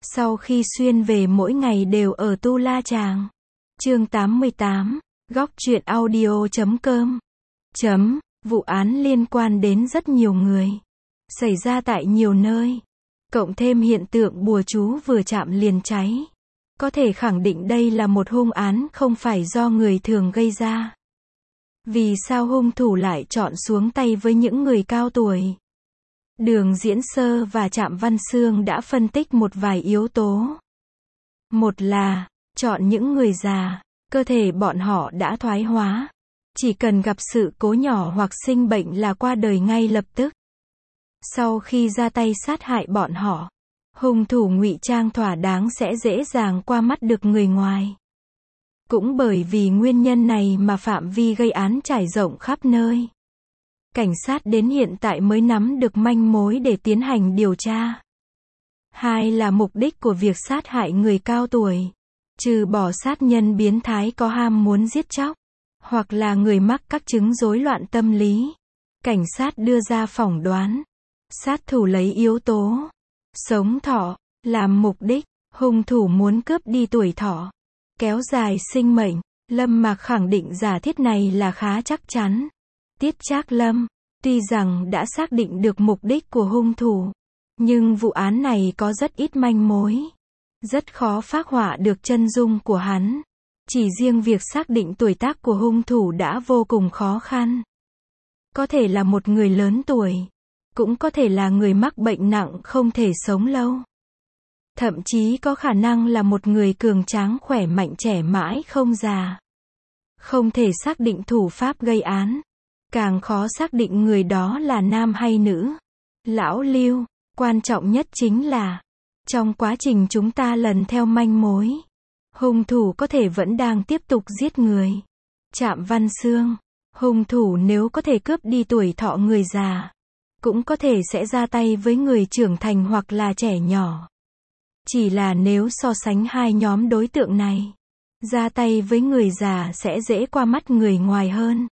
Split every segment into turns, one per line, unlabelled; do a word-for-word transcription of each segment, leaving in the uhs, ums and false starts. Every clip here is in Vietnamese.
Sau khi xuyên về mỗi ngày đều ở Tu La Chàng. Chương tám mươi tám, góc truyện audio chấm com. Chấm, vụ án liên quan đến rất nhiều người. Xảy ra tại nhiều nơi. Cộng thêm hiện tượng bùa chú vừa chạm liền cháy. Có thể khẳng định đây là một hung án không phải do người thường gây ra. Vì sao hung thủ lại chọn xuống tay với những người cao tuổi? Đường Diễn Sơ và Trạm Văn Xương đã phân tích một vài yếu tố. Một là, chọn những người già, cơ thể bọn họ đã thoái hóa. Chỉ cần gặp sự cố nhỏ hoặc sinh bệnh là qua đời ngay lập tức. Sau khi ra tay sát hại bọn họ, hung thủ ngụy trang thỏa đáng sẽ dễ dàng qua mắt được người ngoài. Cũng bởi vì nguyên nhân này mà phạm vi gây án trải rộng khắp nơi. Cảnh sát đến hiện tại mới nắm được manh mối để tiến hành điều tra. Hai là mục đích của việc sát hại người cao tuổi. Trừ bỏ sát nhân biến thái có ham muốn giết chóc, hoặc là người mắc các chứng rối loạn tâm lý. Cảnh sát đưa ra phỏng đoán. Sát thủ lấy yếu tố sống thọ làm mục đích. Hung thủ muốn cướp đi tuổi thọ, kéo dài sinh mệnh. Lâm Mạc khẳng định giả thiết này là khá chắc chắn. Tiết Trác Lâm, tuy rằng đã xác định được mục đích của hung thủ, nhưng vụ án này có rất ít manh mối. Rất khó phác họa được chân dung của hắn. Chỉ riêng việc xác định tuổi tác của hung thủ đã vô cùng khó khăn. Có thể là một người lớn tuổi, cũng có thể là người mắc bệnh nặng không thể sống lâu. Thậm chí có khả năng là một người cường tráng khỏe mạnh trẻ mãi không già. Không thể xác định thủ pháp gây án. Càng khó xác định người đó là nam hay nữ. Lão Lưu, quan trọng nhất chính là, trong quá trình chúng ta lần theo manh mối, hung thủ có thể vẫn đang tiếp tục giết người. Trạm Văn Xương, hung thủ nếu có thể cướp đi tuổi thọ người già, cũng có thể sẽ ra tay với người trưởng thành hoặc là trẻ nhỏ. Chỉ là nếu so sánh hai nhóm đối tượng này, ra tay với người già sẽ dễ qua mắt người ngoài hơn.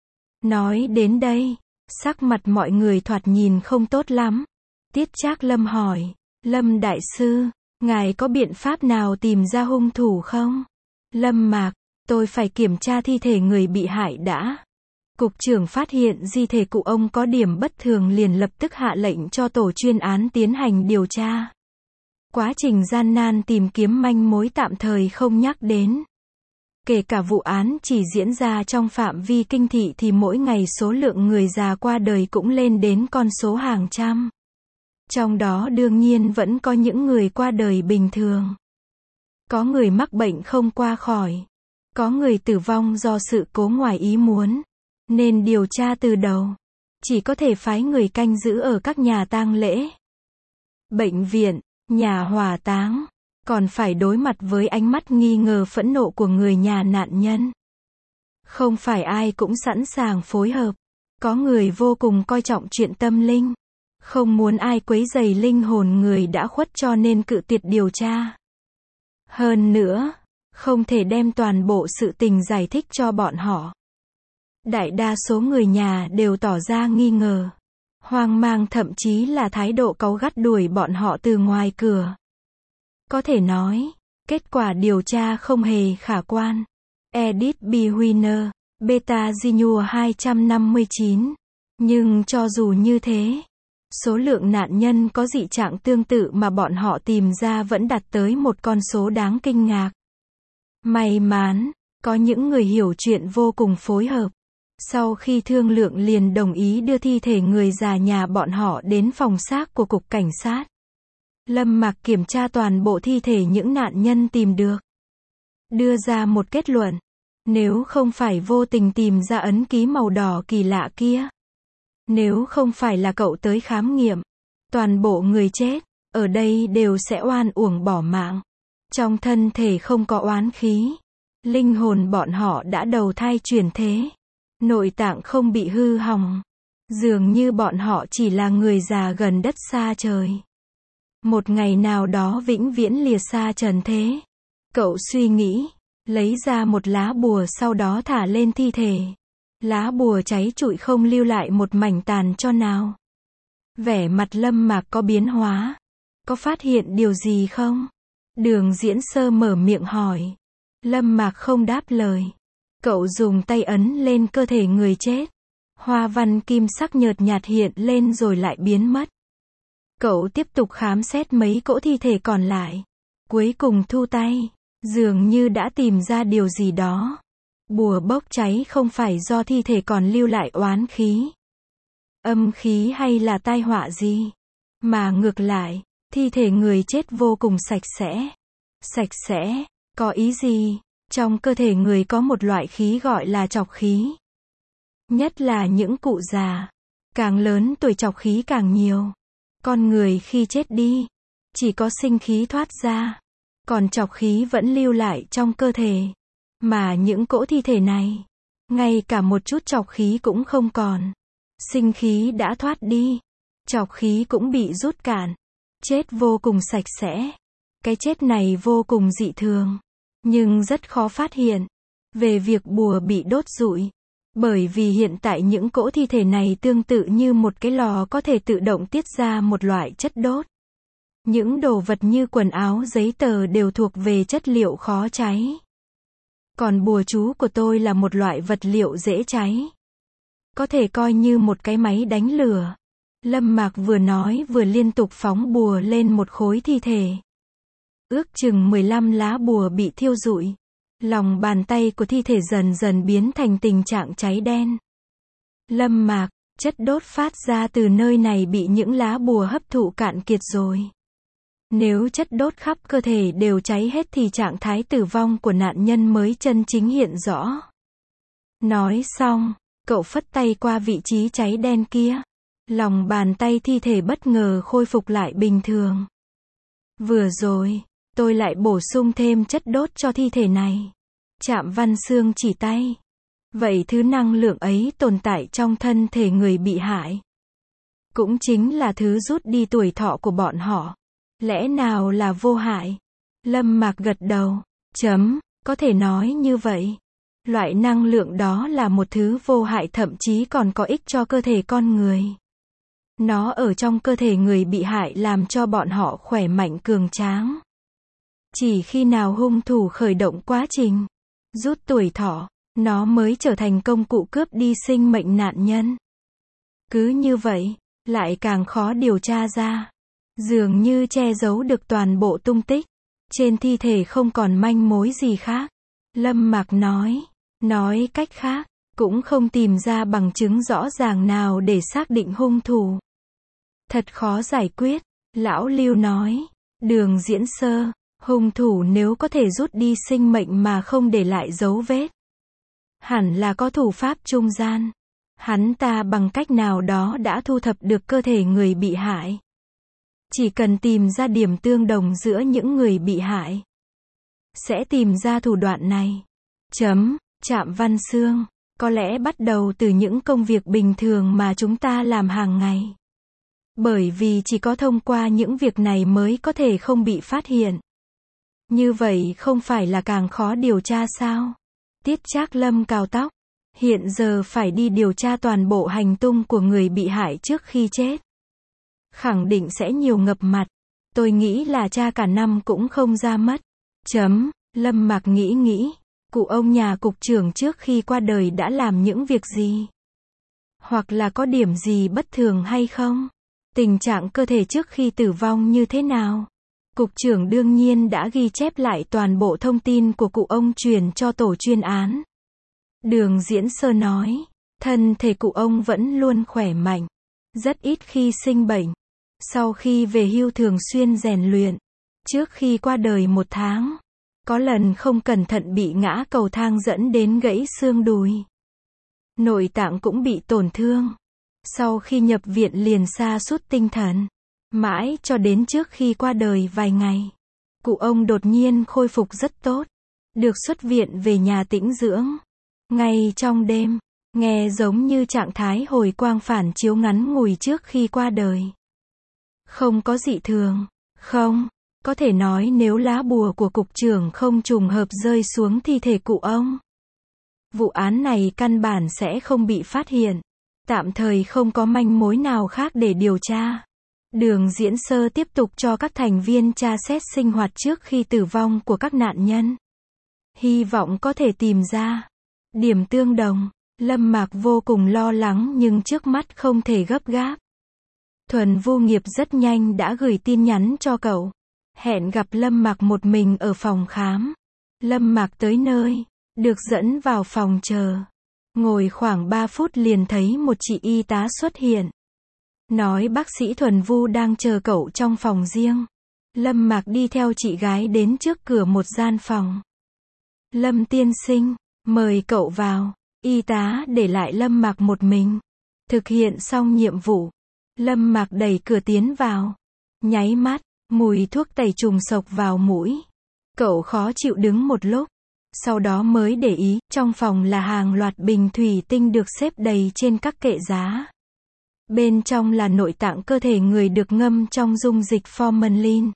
Nói đến đây, sắc mặt mọi người thoạt nhìn không tốt lắm. Tiết Trác Lâm hỏi, Lâm Đại Sư, ngài có biện pháp nào tìm ra hung thủ không? Lâm Mạc, tôi phải kiểm tra thi thể người bị hại đã. Cục trưởng phát hiện di thể cụ ông có điểm bất thường liền lập tức hạ lệnh cho tổ chuyên án tiến hành điều tra. Quá trình gian nan tìm kiếm manh mối tạm thời không nhắc đến. Kể cả vụ án chỉ diễn ra trong phạm vi kinh thị thì mỗi ngày số lượng người già qua đời cũng lên đến con số hàng trăm. Trong đó đương nhiên vẫn có những người qua đời bình thường. Có người mắc bệnh không qua khỏi. Có người tử vong do sự cố ngoài ý muốn. Nên điều tra từ đầu, chỉ có thể phái người canh giữ ở các nhà tang lễ, bệnh viện, nhà hỏa táng. Còn phải đối mặt với ánh mắt nghi ngờ phẫn nộ của người nhà nạn nhân. Không phải ai cũng sẵn sàng phối hợp. Có người vô cùng coi trọng chuyện tâm linh. Không muốn ai quấy rầy linh hồn người đã khuất cho nên cự tuyệt điều tra. Hơn nữa, không thể đem toàn bộ sự tình giải thích cho bọn họ. Đại đa số người nhà đều tỏ ra nghi ngờ, hoang mang, thậm chí là thái độ cáu gắt đuổi bọn họ từ ngoài cửa. Có thể nói, kết quả điều tra không hề khả quan. Edith B. Winner, Beta Ginua hai trăm năm mươi chín. Nhưng cho dù như thế, số lượng nạn nhân có dị trạng tương tự mà bọn họ tìm ra vẫn đạt tới một con số đáng kinh ngạc. May mắn, có những người hiểu chuyện vô cùng phối hợp. Sau khi thương lượng liền đồng ý đưa thi thể người già nhà bọn họ đến phòng xác của cục cảnh sát. Lâm Mạc kiểm tra toàn bộ thi thể những nạn nhân tìm được. Đưa ra một kết luận. Nếu không phải vô tình tìm ra ấn ký màu đỏ kỳ lạ kia. Nếu không phải là cậu tới khám nghiệm. Toàn bộ người chết, ở đây đều sẽ oan uổng bỏ mạng. Trong thân thể không có oán khí. Linh hồn bọn họ đã đầu thai chuyển thế. Nội tạng không bị hư hỏng. Dường như bọn họ chỉ là người già gần đất xa trời. Một ngày nào đó vĩnh viễn lìa xa trần thế. Cậu suy nghĩ, lấy ra một lá bùa sau đó thả lên thi thể. Lá bùa cháy trụi không lưu lại một mảnh tàn cho nào. Vẻ mặt Lâm Mạc có biến hóa. Có phát hiện điều gì không? Đường Diễn Sơ mở miệng hỏi. Lâm Mạc không đáp lời. Cậu dùng tay ấn lên cơ thể người chết. Hoa văn kim sắc nhợt nhạt hiện lên rồi lại biến mất. Cậu tiếp tục khám xét mấy cỗ thi thể còn lại. Cuối cùng thu tay. Dường như đã tìm ra điều gì đó. Bùa bốc cháy không phải do thi thể còn lưu lại oán khí, âm khí hay là tai họa gì. Mà ngược lại, thi thể người chết vô cùng sạch sẽ. Sạch sẽ, có ý gì? Trong cơ thể người có một loại khí gọi là trọc khí. Nhất là những cụ già. Càng lớn tuổi trọc khí càng nhiều. Con người khi chết đi, chỉ có sinh khí thoát ra. Còn trọc khí vẫn lưu lại trong cơ thể. Mà những cỗ thi thể này, ngay cả một chút trọc khí cũng không còn. Sinh khí đã thoát đi. Trọc khí cũng bị rút cạn. Chết vô cùng sạch sẽ. Cái chết này vô cùng dị thường. Nhưng rất khó phát hiện. Về việc bùa bị đốt rụi. Bởi vì hiện tại những cỗ thi thể này tương tự như một cái lò có thể tự động tiết ra một loại chất đốt. Những đồ vật như quần áo, giấy tờ đều thuộc về chất liệu khó cháy. Còn bùa chú của tôi là một loại vật liệu dễ cháy. Có thể coi như một cái máy đánh lửa. Lâm Mạc vừa nói vừa liên tục phóng bùa lên một khối thi thể. Ước chừng mười lăm lá bùa bị thiêu rụi. Lòng bàn tay của thi thể dần dần biến thành tình trạng cháy đen. Lâm Mạc, chất đốt phát ra từ nơi này bị những lá bùa hấp thụ cạn kiệt rồi. Nếu chất đốt khắp cơ thể đều cháy hết thì trạng thái tử vong của nạn nhân mới chân chính hiện rõ. Nói xong, cậu phất tay qua vị trí cháy đen kia. Lòng bàn tay thi thể bất ngờ khôi phục lại bình thường. Vừa rồi, tôi lại bổ sung thêm chất đốt cho thi thể này. Trạm Văn Xương chỉ tay. Vậy thứ năng lượng ấy tồn tại trong thân thể người bị hại. Cũng chính là thứ rút đi tuổi thọ của bọn họ. Lẽ nào là vô hại? Lâm Mạc gật đầu. Chấm, có thể nói như vậy. Loại năng lượng đó là một thứ vô hại, thậm chí còn có ích cho cơ thể con người. Nó ở trong cơ thể người bị hại làm cho bọn họ khỏe mạnh cường tráng. Chỉ khi nào hung thủ khởi động quá trình rút tuổi thọ, nó mới trở thành công cụ cướp đi sinh mệnh nạn nhân. Cứ như vậy, lại càng khó điều tra ra. Dường như che giấu được toàn bộ tung tích. Trên thi thể không còn manh mối gì khác. Lâm Mạc nói. Nói cách khác, cũng không tìm ra bằng chứng rõ ràng nào để xác định hung thủ. Thật khó giải quyết. Lão Lưu nói. Đường Diễn Sơ, hung thủ nếu có thể rút đi sinh mệnh mà không để lại dấu vết, hẳn là có thủ pháp trung gian. Hắn ta bằng cách nào đó đã thu thập được cơ thể người bị hại. Chỉ cần tìm ra điểm tương đồng giữa những người bị hại, sẽ tìm ra thủ đoạn này. Chấm, Trạm Văn Xương, có lẽ bắt đầu từ những công việc bình thường mà chúng ta làm hàng ngày. Bởi vì chỉ có thông qua những việc này mới có thể không bị phát hiện. Như vậy không phải là càng khó điều tra sao? Tiết Trác Lâm cào tóc. Hiện giờ phải đi điều tra toàn bộ hành tung của người bị hại trước khi chết. Khẳng định sẽ nhiều ngập mặt. Tôi nghĩ là tra cả năm cũng không ra mất. Chấm, Lâm Mạc nghĩ nghĩ. Cụ ông nhà cục trưởng trước khi qua đời đã làm những việc gì? Hoặc là có điểm gì bất thường hay không? Tình trạng cơ thể trước khi tử vong như thế nào? Cục trưởng đương nhiên đã ghi chép lại toàn bộ thông tin của cụ ông truyền cho tổ chuyên án. Đường Diễn Sơ nói, thân thể cụ ông vẫn luôn khỏe mạnh, rất ít khi sinh bệnh. Sau khi về hưu thường xuyên rèn luyện. Trước khi qua đời một tháng, có lần không cẩn thận bị ngã cầu thang dẫn đến gãy xương đùi. Nội tạng cũng bị tổn thương. Sau khi nhập viện liền sa sút tinh thần. Mãi cho đến trước khi qua đời vài ngày, cụ ông đột nhiên khôi phục rất tốt. Được xuất viện về nhà tĩnh dưỡng. Ngay trong đêm, nghe giống như trạng thái hồi quang phản chiếu ngắn ngủi trước khi qua đời. Không có dị thường. Không, có thể nói nếu lá bùa của cục trưởng không trùng hợp rơi xuống thi thể cụ ông, vụ án này căn bản sẽ không bị phát hiện. Tạm thời không có manh mối nào khác để điều tra. Đường Diễn Sơ tiếp tục cho các thành viên tra xét sinh hoạt trước khi tử vong của các nạn nhân. Hy vọng có thể tìm ra điểm tương đồng. Lâm Mạc vô cùng lo lắng nhưng trước mắt không thể gấp gáp. Thuần Vu Nghiệp rất nhanh đã gửi tin nhắn cho cậu. Hẹn gặp Lâm Mạc một mình ở phòng khám. Lâm Mạc tới nơi, được dẫn vào phòng chờ. Ngồi khoảng ba phút liền thấy một chị y tá xuất hiện. Nói bác sĩ Thuần Vu đang chờ cậu trong phòng riêng. Lâm Mạc đi theo chị gái đến trước cửa một gian phòng. Lâm tiên sinh, mời cậu vào. Y tá để lại Lâm Mạc một mình. Thực hiện xong nhiệm vụ, Lâm Mạc đẩy cửa tiến vào. Nháy mắt, mùi thuốc tẩy trùng xộc vào mũi. Cậu khó chịu đứng một lúc. Sau đó mới để ý, trong phòng là hàng loạt bình thủy tinh được xếp đầy trên các kệ giá. Bên trong là nội tạng cơ thể người được ngâm trong dung dịch formalin.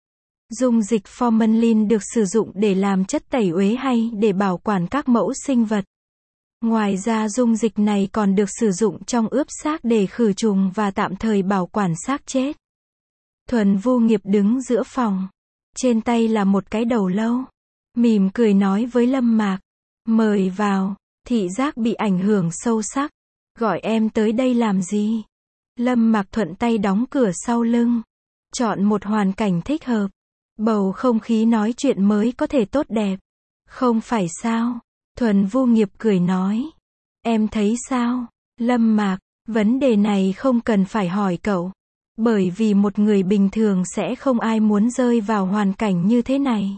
Dung dịch formalin được sử dụng để làm chất tẩy uế hay để bảo quản các mẫu sinh vật. Ngoài ra dung dịch này còn được sử dụng trong ướp xác để khử trùng và tạm thời bảo quản xác chết. Thuần Vu Nghiệp đứng giữa phòng. Trên tay là một cái đầu lâu. Mỉm cười nói với Lâm Mạc. Mời vào, thị giác bị ảnh hưởng sâu sắc. Gọi em tới đây làm gì? Lâm Mạc thuận tay đóng cửa sau lưng. Chọn một hoàn cảnh thích hợp. Bầu không khí nói chuyện mới có thể tốt đẹp. Không phải sao? Thuần Vu Nghiệp cười nói. Em thấy sao? Lâm Mạc, vấn đề này không cần phải hỏi cậu. Bởi vì một người bình thường sẽ không ai muốn rơi vào hoàn cảnh như thế này.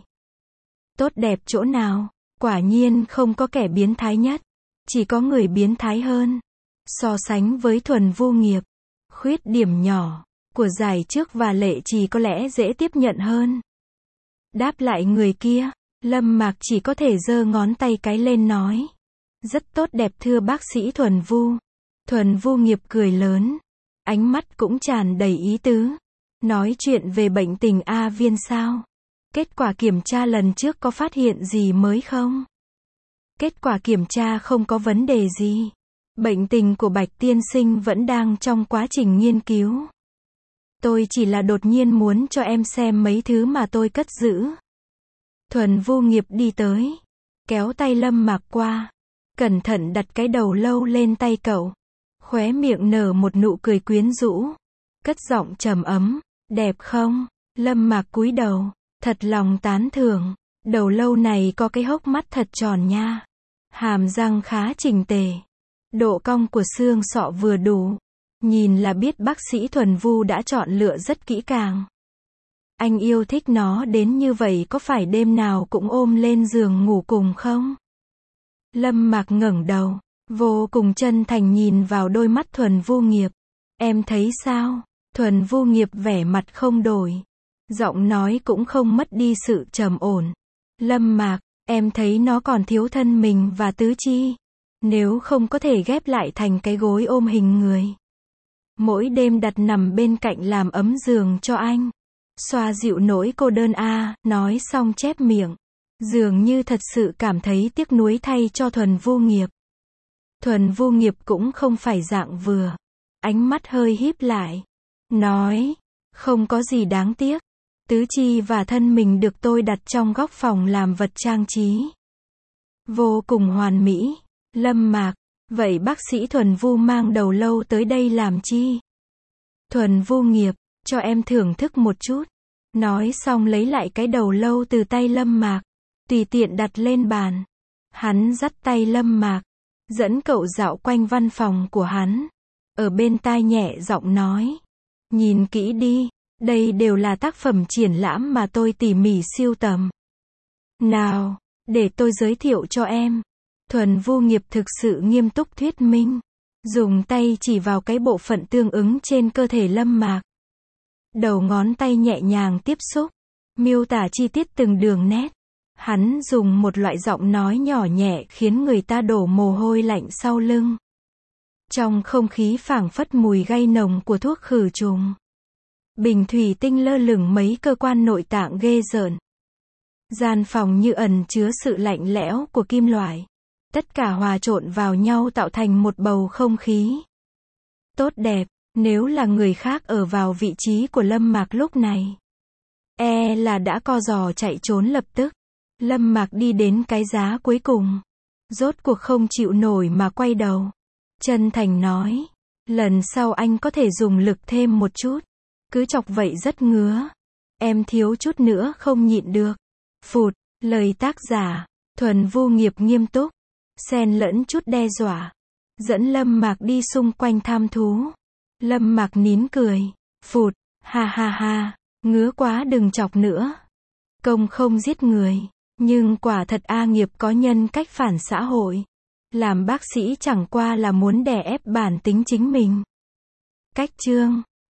Tốt đẹp chỗ nào? Quả nhiên không có kẻ biến thái nhất. Chỉ có người biến thái hơn. So sánh với Thuần Vu Nghiệp, khuyết điểm nhỏ của giải trước và Lệ Trì có lẽ dễ tiếp nhận hơn. Đáp lại người kia, Lâm Mạc chỉ có thể giơ ngón tay cái lên nói. Rất tốt đẹp thưa bác sĩ Thuần Vu. Thuần Vu Nghiệp cười lớn. Ánh mắt cũng tràn đầy ý tứ. Nói chuyện về bệnh tình A Viên sao? Kết quả kiểm tra lần trước có phát hiện gì mới không? Kết quả kiểm tra không có vấn đề gì. Bệnh tình của Bạch tiên sinh vẫn đang trong quá trình nghiên cứu. Tôi chỉ là đột nhiên muốn cho em xem mấy thứ mà tôi cất giữ. Thuần Vu Nghiệp đi tới, kéo tay Lâm Mạc qua, cẩn thận đặt cái đầu lâu lên tay cậu. Khóe miệng nở một nụ cười quyến rũ. Cất giọng trầm ấm. Đẹp không? Lâm Mạc cúi đầu, thật lòng tán thưởng. Đầu lâu này có cái hốc mắt thật tròn nha. Hàm răng khá chỉnh tề. Độ cong của xương sọ vừa đủ. Nhìn là biết bác sĩ Thuần Vu đã chọn lựa rất kỹ càng. Anh yêu thích nó đến như vậy có phải đêm nào cũng ôm lên giường ngủ cùng không? Lâm Mạc ngẩng đầu, vô cùng chân thành nhìn vào đôi mắt Thuần Vu Nghiệp. Em thấy sao? Thuần Vu Nghiệp vẻ mặt không đổi. Giọng nói cũng không mất đi sự trầm ổn. Lâm Mạc, em thấy nó còn thiếu thân mình và tứ chi. Nếu không có thể ghép lại thành cái gối ôm hình người. Mỗi đêm đặt nằm bên cạnh làm ấm giường cho anh. Xoa dịu nỗi cô đơn a, nói xong chép miệng. Dường như thật sự cảm thấy tiếc nuối thay cho Thuần Vu Nghiệp. Thuần Vu Nghiệp cũng không phải dạng vừa. Ánh mắt hơi híp lại. Nói, không có gì đáng tiếc. Tứ chi và thân mình được tôi đặt trong góc phòng làm vật trang trí. Vô cùng hoàn mỹ. Lâm Mạc, vậy bác sĩ Thuần Vu mang đầu lâu tới đây làm chi? Thuần Vu Nghiệp, cho em thưởng thức một chút. Nói xong lấy lại cái đầu lâu từ tay Lâm Mạc, tùy tiện đặt lên bàn. Hắn dắt tay Lâm Mạc, dẫn cậu dạo quanh văn phòng của hắn. Ở bên tai nhẹ giọng nói. Nhìn kỹ đi, đây đều là tác phẩm triển lãm mà tôi tỉ mỉ sưu tầm. Nào, để tôi giới thiệu cho em. Thuần Vu Nghiệp thực sự nghiêm túc thuyết minh. Dùng tay chỉ vào cái bộ phận tương ứng trên cơ thể Lâm Mạc. Đầu ngón tay nhẹ nhàng tiếp xúc, miêu tả chi tiết từng đường nét. Hắn dùng một loại giọng nói nhỏ nhẹ khiến người ta đổ mồ hôi lạnh sau lưng. Trong không khí phảng phất mùi gây nồng của thuốc khử trùng. Bình thủy tinh lơ lửng mấy cơ quan nội tạng ghê rợn. Gian phòng như ẩn chứa sự lạnh lẽo của kim loại. Tất cả hòa trộn vào nhau tạo thành một bầu không khí tốt đẹp. Nếu là người khác ở vào vị trí của Lâm Mạc lúc này, e là đã co giò chạy trốn lập tức. Lâm Mạc đi đến cái giá cuối cùng, rốt cuộc không chịu nổi mà quay đầu. Chân thành nói, lần sau anh có thể dùng lực thêm một chút, cứ chọc vậy rất ngứa. Em thiếu chút nữa không nhịn được. Phụt, lời tác giả, thuần vô nghiệp nghiêm túc, xen lẫn chút đe dọa, dẫn Lâm Mạc đi xung quanh tham thú. Lâm Mạc nín cười, phụt, ha ha ha, ngứa quá đừng chọc nữa. Công không giết người, nhưng quả thật A Nghiệp có nhân cách phản xã hội. Làm bác sĩ chẳng qua là muốn đè ép bản tính chính mình. Cách chương